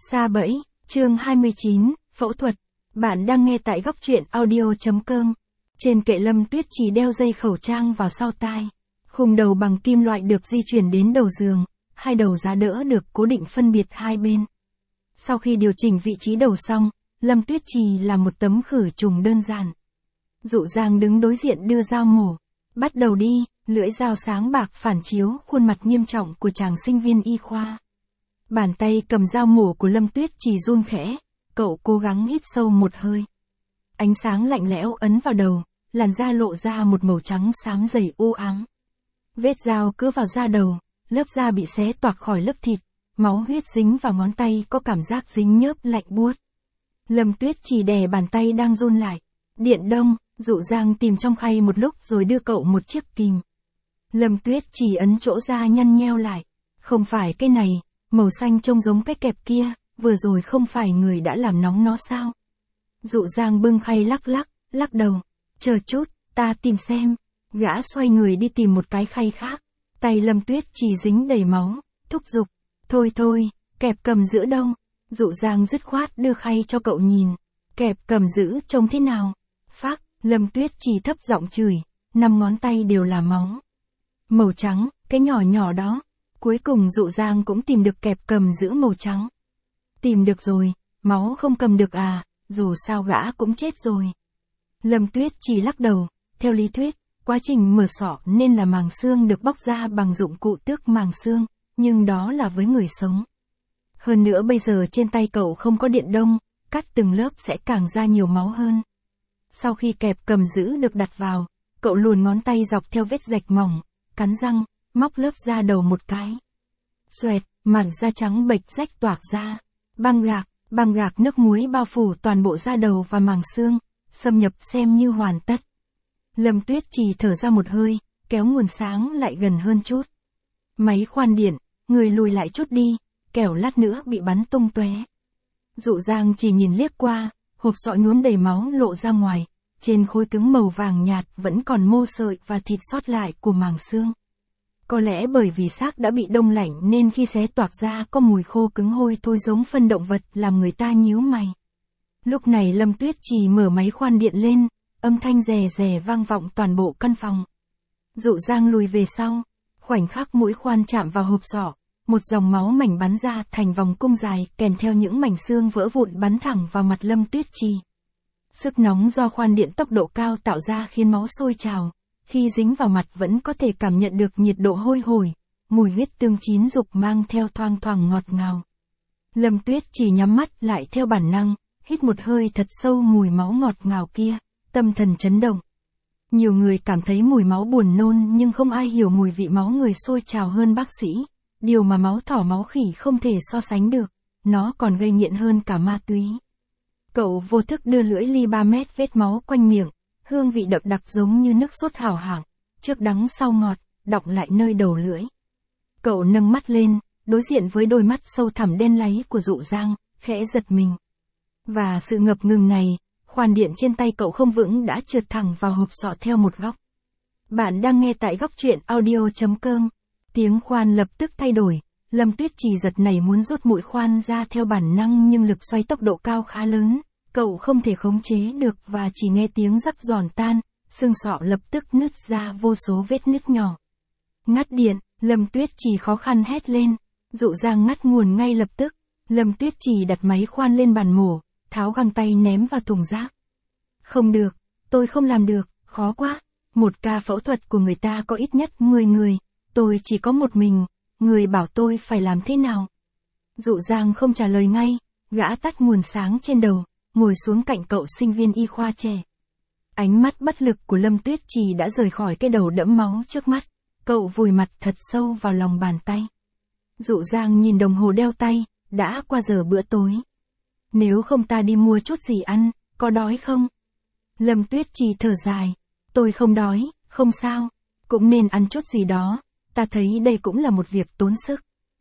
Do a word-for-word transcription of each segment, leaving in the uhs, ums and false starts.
Sa bẫy, chương hai mươi chín, phẫu thuật. Bạn đang nghe tại góc truyện audio.com. Trên kệ Lâm Tuyết Trì đeo dây khẩu trang vào sau tai. Khung đầu bằng kim loại được di chuyển đến đầu giường, hai đầu giá đỡ được cố định phân biệt hai bên. Sau khi điều chỉnh vị trí đầu xong, Lâm Tuyết Trì làm một tấm khử trùng đơn giản. Dụ Giang đứng đối diện đưa dao mổ. Bắt đầu đi, lưỡi dao sáng bạc phản chiếu khuôn mặt nghiêm trọng của chàng sinh viên y khoa. Bàn tay cầm dao mổ của Lâm Tuyết Trì run khẽ, cậu cố gắng hít sâu một hơi. Ánh sáng lạnh lẽo ấn vào đầu, làn da lộ ra một màu trắng xám dày u ám. Vết dao cứa vào da đầu, lớp da bị xé toạc khỏi lớp thịt, máu huyết dính vào ngón tay có cảm giác dính nhớp lạnh buốt. Lâm Tuyết Trì đè bàn tay đang run lại. Điện đông, Dụ Giang tìm trong khay một lúc rồi đưa cậu một chiếc kìm. Lâm Tuyết Trì ấn chỗ da nhăn nheo lại. Không phải cái này, màu xanh trông giống cái kẹp kia, vừa rồi không phải người đã làm nóng nó sao? Dụ Giang bưng khay lắc lắc, lắc đầu. Chờ chút, ta tìm xem. Gã xoay người đi tìm một cái khay khác. Tay Lâm Tuyết Trì dính đầy máu, thúc giục. Thôi thôi, kẹp cầm giữ đâu? Dụ Giang dứt khoát đưa khay cho cậu nhìn. Kẹp cầm giữ trông thế nào? Phác, Lâm Tuyết Trì thấp giọng chửi, năm ngón tay đều là máu. Màu trắng, cái nhỏ nhỏ đó. Cuối cùng Dụ Giang cũng tìm được kẹp cầm giữ màu trắng. Tìm được rồi, máu không cầm được à, dù sao gã cũng chết rồi. Lâm Tuyết Trì lắc đầu, theo lý thuyết, quá trình mở sọ nên là màng xương được bóc ra bằng dụng cụ tước màng xương, nhưng đó là với người sống. Hơn nữa bây giờ trên tay cậu không có điện đông, cắt từng lớp sẽ càng ra nhiều máu hơn. Sau khi kẹp cầm giữ được đặt vào, cậu luồn ngón tay dọc theo vết rạch mỏng, cắn răng, móc lớp da đầu một cái. Xoẹt, mảng da trắng bệch rách toạc ra. Băng gạc, băng gạc nước muối bao phủ toàn bộ da đầu và màng xương, xâm nhập xem như hoàn tất. Lâm Tuyết Trì thở ra một hơi, kéo nguồn sáng lại gần hơn chút. Máy khoan điện, người lùi lại chút đi, kẻo lát nữa bị bắn tung tóe. Dụ Giang chỉ nhìn liếc qua, hộp sọ nhuốm đầy máu lộ ra ngoài, trên khối cứng màu vàng nhạt vẫn còn mô sợi và thịt sót lại của màng xương. Có lẽ bởi vì xác đã bị đông lạnh nên khi xé toạc ra có mùi khô cứng hôi thôi giống phân động vật làm người ta nhíu mày. Lúc này Lâm Tuyết Trì mở máy khoan điện lên, âm thanh rè rè vang vọng toàn bộ căn phòng. Dụ Giang lùi về sau, khoảnh khắc mũi khoan chạm vào hộp sọ, một dòng máu mảnh bắn ra thành vòng cung dài kèm theo những mảnh xương vỡ vụn bắn thẳng vào mặt Lâm Tuyết Trì. Sức nóng do khoan điện tốc độ cao tạo ra khiến máu sôi trào, khi dính vào mặt vẫn có thể cảm nhận được nhiệt độ hôi hổi, mùi huyết tương chín rục mang theo thoang thoảng ngọt ngào. Lâm Tuyết Trì nhắm mắt lại theo bản năng, hít một hơi thật sâu mùi máu ngọt ngào kia, tâm thần chấn động. Nhiều người cảm thấy mùi máu buồn nôn nhưng không ai hiểu mùi vị máu người sôi trào hơn bác sĩ. Điều mà máu thỏ máu khỉ không thể so sánh được, nó còn gây nghiện hơn cả ma túy. Cậu vô thức đưa lưỡi ly ba mét vết máu quanh miệng, hương vị đậm đặc giống như nước sốt hảo hạng, trước đắng sau ngọt, đọng lại nơi đầu lưỡi. Cậu nâng mắt lên, đối diện với đôi mắt sâu thẳm đen láy của Dụ Giang, khẽ giật mình. Và sự ngập ngừng này, khoan điện trên tay cậu không vững đã trượt thẳng vào hộp sọ theo một góc. Bạn đang nghe tại góc truyện audio.com. Tiếng khoan lập tức thay đổi, Lâm Tuyết Trì giật nảy muốn rút mũi khoan ra theo bản năng nhưng lực xoay tốc độ cao khá lớn, cậu không thể khống chế được và chỉ nghe tiếng rắc giòn tan, xương sọ lập tức nứt ra vô số vết nứt nhỏ. Ngắt điện, Lâm Tuyết Trì khó khăn hét lên. Dụ Giang ngắt nguồn ngay lập tức, Lâm Tuyết Trì đặt máy khoan lên bàn mổ, tháo găng tay ném vào thùng rác. Không được, tôi không làm được, khó quá, một ca phẫu thuật của người ta có ít nhất mười người. Tôi chỉ có một mình, người bảo tôi phải làm thế nào? Dụ Giang không trả lời ngay, gã tắt nguồn sáng trên đầu, ngồi xuống cạnh cậu sinh viên y khoa trẻ. Ánh mắt bất lực của Lâm Tuyết Trì đã rời khỏi cái đầu đẫm máu trước mắt, cậu vùi mặt thật sâu vào lòng bàn tay. Dụ Giang nhìn đồng hồ đeo tay, đã qua giờ bữa tối. Nếu không ta đi mua chút gì ăn, có đói không? Lâm Tuyết Trì thở dài, tôi không đói, không sao, cũng nên ăn chút gì đó. Ta thấy đây cũng là một việc tốn sức.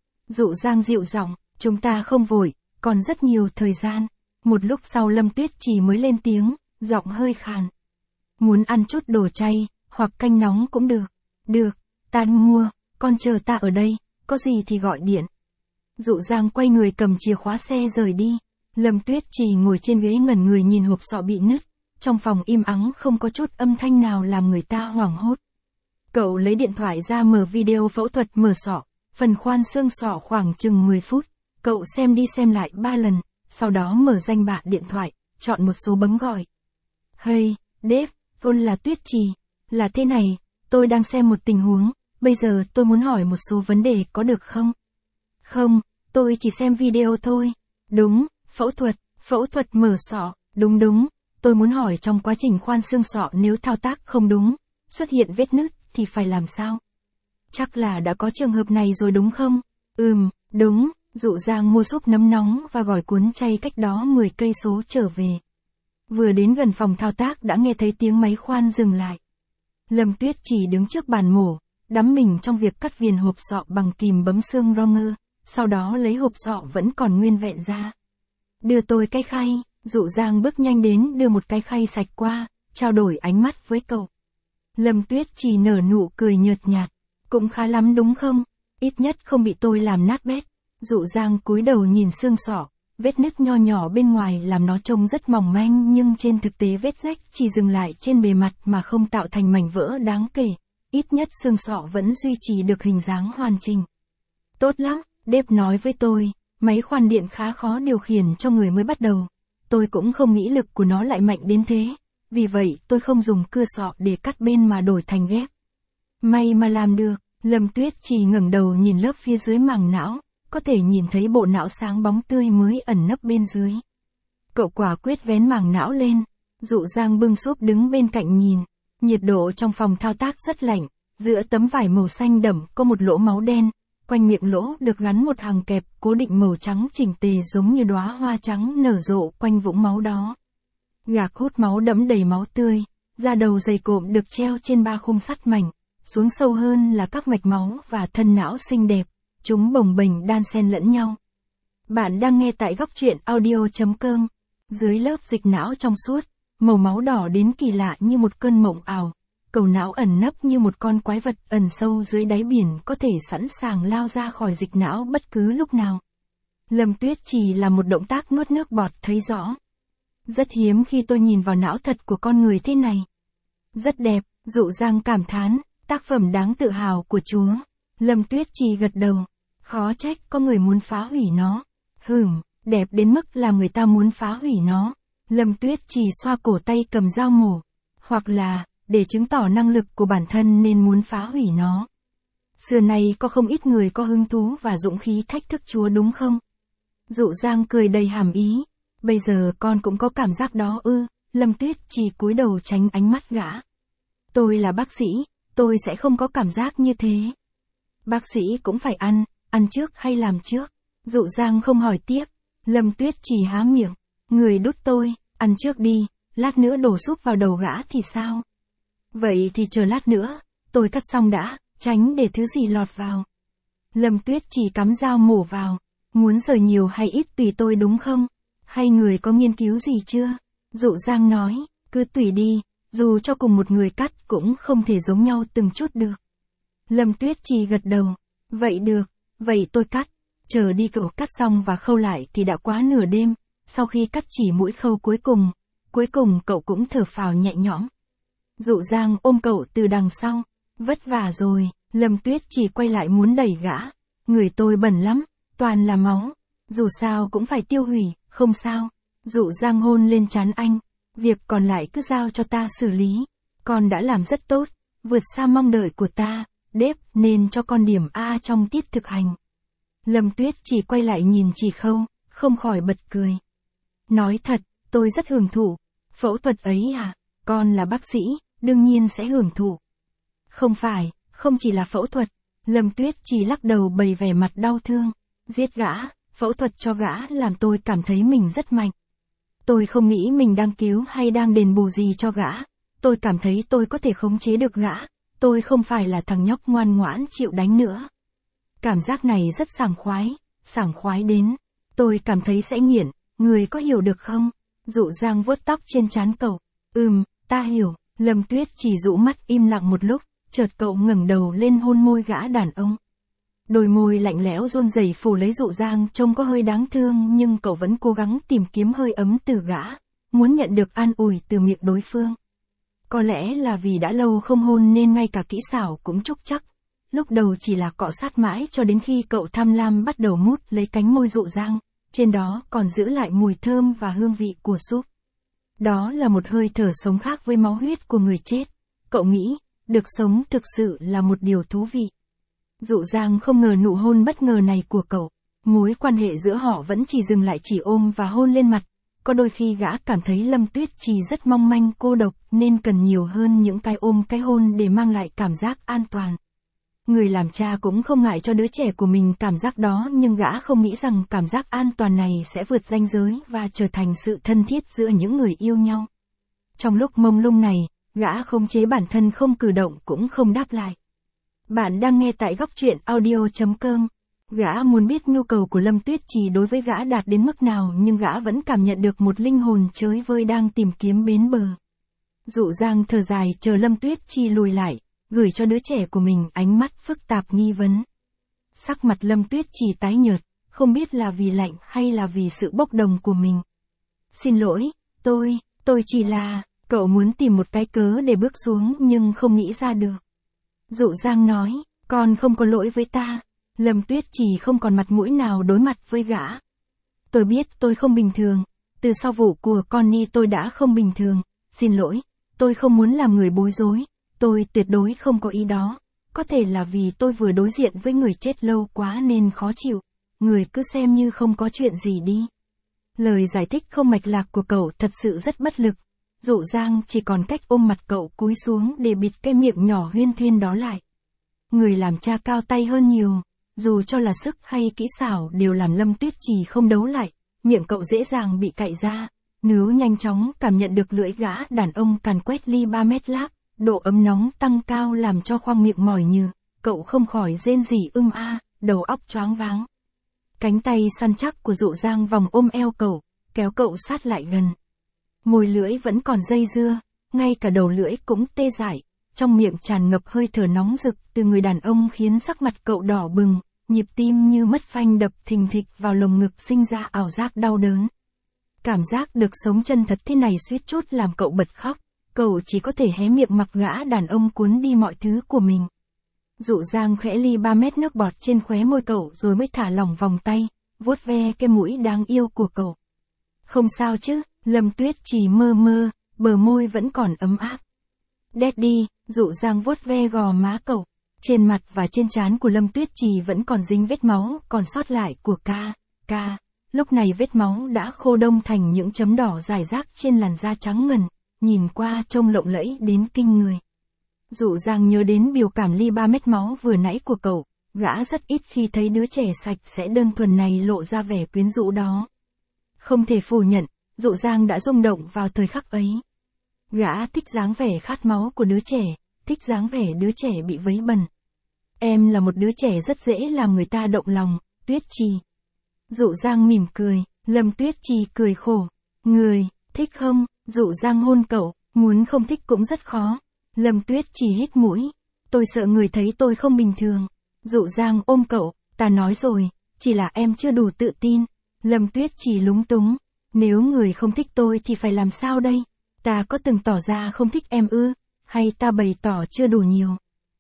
Dụ Giang dịu giọng, chúng ta không vội, còn rất nhiều thời gian. Một lúc sau Lâm Tuyết Trì mới lên tiếng, giọng hơi khàn. Muốn ăn chút đồ chay, hoặc canh nóng cũng được. Được, ta mua, con chờ ta ở đây, có gì thì gọi điện. Dụ Giang quay người cầm chìa khóa xe rời đi. Lâm Tuyết Trì ngồi trên ghế ngẩn người nhìn hộp sọ bị nứt. Trong phòng im ắng không có chút âm thanh nào làm người ta hoảng hốt. Cậu lấy điện thoại ra mở video phẫu thuật mở sọ, phần khoan xương sọ khoảng chừng mười phút. Cậu xem đi xem lại ba lần, sau đó mở danh bạ điện thoại, chọn một số bấm gọi. Hey, Dave, tôi là Tuyết Trì. Là thế này, tôi đang xem một tình huống, bây giờ tôi muốn hỏi một số vấn đề có được không? Không, tôi chỉ xem video thôi. Đúng, phẫu thuật, phẫu thuật mở sọ, đúng đúng. Tôi muốn hỏi trong quá trình khoan xương sọ nếu thao tác không đúng, xuất hiện vết nứt thì phải làm sao? Chắc là đã có trường hợp này rồi đúng không? Ừm, đúng. Dụ Giang mua súp nấm nóng và gỏi cuốn chay cách đó mười cây số trở về. Vừa đến gần phòng thao tác đã nghe thấy tiếng máy khoan dừng lại. Lâm Tuyết Trì đứng trước bàn mổ, đắm mình trong việc cắt viền hộp sọ bằng kìm bấm xương Ronger, sau đó lấy hộp sọ vẫn còn nguyên vẹn ra. Đưa tôi cái khay, Dụ Giang bước nhanh đến đưa một cái khay sạch qua, trao đổi ánh mắt với cậu. Lâm Tuyết Trì nở nụ cười nhợt nhạt, cũng khá lắm đúng không? Ít nhất không bị tôi làm nát bét. Dụ Giang cúi đầu nhìn xương sọ, vết nứt nho nhỏ bên ngoài làm nó trông rất mỏng manh nhưng trên thực tế vết rách chỉ dừng lại trên bề mặt mà không tạo thành mảnh vỡ đáng kể. Ít nhất xương sọ vẫn duy trì được hình dáng hoàn chỉnh. Tốt lắm, Dave nói với tôi, máy khoan điện khá khó điều khiển cho người mới bắt đầu. Tôi cũng không nghĩ lực của nó lại mạnh đến thế, vì vậy tôi không dùng cưa sọ để cắt bên mà đổi thành ghép. May mà làm được. Lâm Tuyết Trì ngẩng đầu nhìn lớp phía dưới màng não, có thể nhìn thấy bộ não sáng bóng tươi mới ẩn nấp bên dưới. Cậu quả quyết vén màng não lên, Dụ Giang bưng súp đứng bên cạnh nhìn, nhiệt độ trong phòng thao tác rất lạnh, giữa tấm vải màu xanh đậm có một lỗ máu đen, quanh miệng lỗ được gắn một hàng kẹp cố định màu trắng chỉnh tề giống như đóa hoa trắng nở rộ quanh vũng máu đó. Gạc hút máu đẫm đầy máu tươi, da đầu dày cộm được treo trên ba khung sắt mảnh, xuống sâu hơn là các mạch máu và thân não xinh đẹp, chúng bồng bềnh đan xen lẫn nhau. Bạn đang nghe tại góc truyện audio chấm com. Dưới lớp dịch não trong suốt, màu máu đỏ đến kỳ lạ như một cơn mộng ảo, cầu não ẩn nấp như một con quái vật ẩn sâu dưới đáy biển có thể sẵn sàng lao ra khỏi dịch não bất cứ lúc nào. Lâm Tuyết Trì là một động tác nuốt nước bọt thấy rõ. Rất hiếm khi tôi nhìn vào não thật của con người thế này. Rất đẹp, Dụ Giang cảm thán, tác phẩm đáng tự hào của Chúa. Lâm Tuyết Trì gật đầu. Khó trách có người muốn phá hủy nó. Hừm, đẹp đến mức làm người ta muốn phá hủy nó. Lâm Tuyết Trì xoa cổ tay cầm dao mổ. Hoặc là, để chứng tỏ năng lực của bản thân nên muốn phá hủy nó. Xưa nay có không ít người có hứng thú và dũng khí thách thức Chúa đúng không? Dụ Giang cười đầy hàm ý. Bây giờ con cũng có cảm giác đó ư? Lâm Tuyết Trì cúi đầu tránh ánh mắt gã. Tôi là bác sĩ, tôi sẽ không có cảm giác như thế. Bác sĩ cũng phải ăn, ăn trước hay làm trước? Dụ Giang không hỏi tiếp. Lâm Tuyết Trì há miệng. Người đút tôi, ăn trước đi, lát nữa đổ súp vào đầu gã thì sao? Vậy thì chờ lát nữa, tôi cắt xong đã, tránh để thứ gì lọt vào. Lâm Tuyết Trì cắm dao mổ vào. Muốn rời nhiều hay ít tùy tôi đúng không? Hay người có nghiên cứu gì chưa? Dụ Giang nói, cứ tùy đi, dù cho cùng một người cắt cũng không thể giống nhau từng chút được. Lâm Tuyết Trì gật đầu. Vậy được, vậy tôi cắt. Chờ đi cậu cắt xong và khâu lại thì đã quá nửa đêm. Sau khi cắt chỉ mũi khâu cuối cùng, cuối cùng cậu cũng thở phào nhẹ nhõm. Dụ Giang ôm cậu từ đằng sau. Vất vả rồi. Lâm Tuyết Trì quay lại muốn đẩy gã. Người tôi bẩn lắm, toàn là máu. Dù sao cũng phải tiêu hủy, không sao. Dụ Giang hôn lên trán anh. Việc còn lại cứ giao cho ta xử lý. Con đã làm rất tốt, vượt xa mong đợi của ta. Đếp nên cho con điểm A trong tiết thực hành. Lâm Tuyết Trì quay lại nhìn chị Khâu, không khỏi bật cười. Nói thật, tôi rất hưởng thụ. Phẫu thuật ấy à, con là bác sĩ, đương nhiên sẽ hưởng thụ. Không phải, không chỉ là phẫu thuật. Lâm Tuyết Trì lắc đầu bày vẻ mặt đau thương. Giết gã, phẫu thuật cho gã làm tôi cảm thấy mình rất mạnh. Tôi không nghĩ mình đang cứu hay đang đền bù gì cho gã. Tôi cảm thấy tôi có thể khống chế được gã. Tôi không phải là thằng nhóc ngoan ngoãn chịu đánh nữa. Cảm giác này rất sảng khoái, sảng khoái đến. Tôi cảm thấy sẽ nghiện, người có hiểu được không? Dụ Giang vuốt tóc trên trán cậu. Ừm, ta hiểu. Lâm Tuyết chỉ rũ mắt im lặng một lúc, chợt cậu ngẩng đầu lên hôn môi gã đàn ông. Đôi môi lạnh lẽo run rẩy phủ lấy Dụ Giang trông có hơi đáng thương nhưng cậu vẫn cố gắng tìm kiếm hơi ấm từ gã, muốn nhận được an ủi từ miệng đối phương. Có lẽ là vì đã lâu không hôn nên ngay cả kỹ xảo cũng trúc trắc. Lúc đầu chỉ là cọ sát mãi cho đến khi cậu tham lam bắt đầu mút lấy cánh môi Dụ Giang, trên đó còn giữ lại mùi thơm và hương vị của súp. Đó là một hơi thở sống khác với máu huyết của người chết. Cậu nghĩ, được sống thực sự là một điều thú vị. Dụ Giang không ngờ nụ hôn bất ngờ này của cậu. Mối quan hệ giữa họ vẫn chỉ dừng lại chỉ ôm và hôn lên mặt. Có đôi khi gã cảm thấy Lâm Tuyết Trì rất mong manh cô độc nên cần nhiều hơn những cái ôm cái hôn để mang lại cảm giác an toàn. Người làm cha cũng không ngại cho đứa trẻ của mình cảm giác đó nhưng gã không nghĩ rằng cảm giác an toàn này sẽ vượt ranh giới và trở thành sự thân thiết giữa những người yêu nhau. Trong lúc mông lung này, gã khống chế bản thân không cử động cũng không đáp lại. Bạn đang nghe tại góc truyện audio chấm com. Gã muốn biết nhu cầu của Lâm Tuyết Trì đối với gã đạt đến mức nào nhưng gã vẫn cảm nhận được một linh hồn chới vơi đang tìm kiếm bến bờ. Dụ Giang thở dài chờ Lâm Tuyết Trì lùi lại, gửi cho đứa trẻ của mình ánh mắt phức tạp nghi vấn. Sắc mặt Lâm Tuyết Trì tái nhợt, không biết là vì lạnh hay là vì sự bốc đồng của mình. Xin lỗi, tôi, tôi chỉ là, cậu muốn tìm một cái cớ để bước xuống nhưng không nghĩ ra được. Dụ Giang nói, con không có lỗi với ta. Lâm Tuyết Trì không còn mặt mũi nào đối mặt với gã. Tôi biết tôi không bình thường, từ sau vụ của Connie tôi đã không bình thường, xin lỗi, tôi không muốn làm người bối rối, tôi tuyệt đối không có ý đó, có thể là vì tôi vừa đối diện với người chết lâu quá nên khó chịu, người cứ xem như không có chuyện gì đi. Lời giải thích không mạch lạc của cậu thật sự rất bất lực, Dụ Giang chỉ còn cách ôm mặt cậu cúi xuống để bịt cái miệng nhỏ huyên thuyên đó lại. Người làm cha cao tay hơn nhiều. Dù cho là sức hay kỹ xảo đều làm Lâm Tuyết Trì không đấu lại, miệng cậu dễ dàng bị cạy ra. Nếu nhanh chóng cảm nhận được lưỡi gã đàn ông càn quét ly ba mét láp, độ ấm nóng tăng cao làm cho khoang miệng mỏi nhừ, cậu không khỏi rên rỉ ưm a, đầu óc choáng váng. Cánh tay săn chắc của Dụ Giang vòng ôm eo cậu, kéo cậu sát lại gần. Môi lưỡi vẫn còn dây dưa, ngay cả đầu lưỡi cũng tê dại, trong miệng tràn ngập hơi thở nóng rực từ người đàn ông khiến sắc mặt cậu đỏ bừng. Nhịp tim như mất phanh đập thình thịch vào lồng ngực sinh ra ảo giác đau đớn. Cảm giác được sống chân thật thế này suýt chút làm cậu bật khóc, cậu chỉ có thể hé miệng mặc gã đàn ông cuốn đi mọi thứ của mình. Dụ Giang khẽ ly ba mét nước bọt trên khóe môi cậu rồi mới thả lỏng vòng tay, vuốt ve cái mũi đáng yêu của cậu. Không sao chứ, Lâm Tuyết Trì mơ mơ, bờ môi vẫn còn ấm áp. Daddy, Dụ Giang vuốt ve gò má cậu. Trên mặt và trên trán của Lâm Tuyết Trì vẫn còn dính vết máu còn sót lại của ca, ca. Lúc này vết máu đã khô đông thành những chấm đỏ rải rác trên làn da trắng ngần, nhìn qua trông lộng lẫy đến kinh người. Dụ Giang nhớ đến biểu cảm ly ba mét máu vừa nãy của cậu, gã rất ít khi thấy đứa trẻ sạch sẽ đơn thuần này lộ ra vẻ quyến rũ đó. Không thể phủ nhận, Dụ Giang đã rung động vào thời khắc ấy. Gã thích dáng vẻ khát máu của đứa trẻ. Thích dáng vẻ đứa trẻ bị vấy bẩn. Em là một đứa trẻ rất dễ làm người ta động lòng, Tuyết Trì. Dụ Giang mỉm cười, Lâm Tuyết Trì cười khổ. Người, thích không? Dụ Giang hôn cậu, muốn không thích cũng rất khó. Lâm Tuyết Trì hít mũi. Tôi sợ người thấy tôi không bình thường. Dụ Giang ôm cậu, ta nói rồi, chỉ là em chưa đủ tự tin. Lâm Tuyết Trì lúng túng. Nếu người không thích tôi thì phải làm sao đây? Ta có từng tỏ ra không thích em ư? Hay ta bày tỏ chưa đủ nhiều?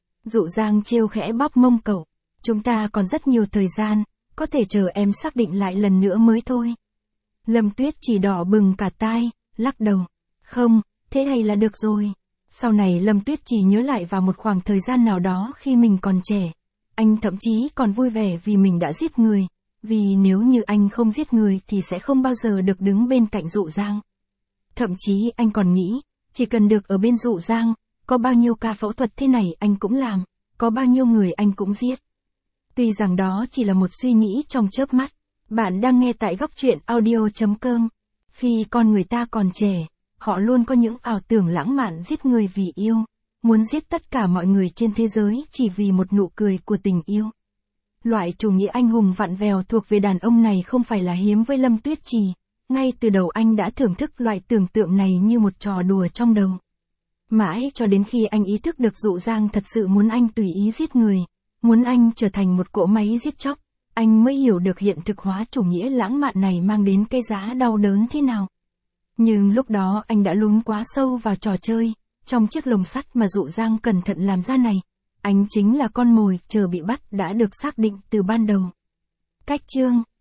Dụ Giang trêu khẽ bóp mông cậu. Chúng ta còn rất nhiều thời gian, có thể chờ em xác định lại lần nữa mới thôi. Lâm Tuyết Trì đỏ bừng cả tai, lắc đầu. Không, thế này là được rồi. Sau này Lâm Tuyết Trì nhớ lại vào một khoảng thời gian nào đó khi mình còn trẻ. Anh thậm chí còn vui vẻ vì mình đã giết người. Vì nếu như anh không giết người thì sẽ không bao giờ được đứng bên cạnh Dụ Giang. Thậm chí anh còn nghĩ, chỉ cần được ở bên Dụ Giang, có bao nhiêu ca phẫu thuật thế này anh cũng làm, có bao nhiêu người anh cũng giết. Tuy rằng đó chỉ là một suy nghĩ trong chớp mắt. Bạn đang nghe tại góc truyện audio chấm com. Khi con người ta còn trẻ, họ luôn có những ảo tưởng lãng mạn giết người vì yêu, muốn giết tất cả mọi người trên thế giới chỉ vì một nụ cười của tình yêu. Loại chủ nghĩa anh hùng vặn vẹo thuộc về đàn ông này không phải là hiếm với Lâm Tuyết Trì. Ngay từ đầu anh đã thưởng thức loại tưởng tượng này như một trò đùa trong đầu. Mãi cho đến khi anh ý thức được Dụ Giang thật sự muốn anh tùy ý giết người, muốn anh trở thành một cỗ máy giết chóc, anh mới hiểu được hiện thực hóa chủ nghĩa lãng mạn này mang đến cái giá đau đớn thế nào. Nhưng lúc đó anh đã lún quá sâu vào trò chơi, trong chiếc lồng sắt mà Dụ Giang cẩn thận làm ra này. Anh chính là con mồi chờ bị bắt đã được xác định từ ban đầu. Cách chương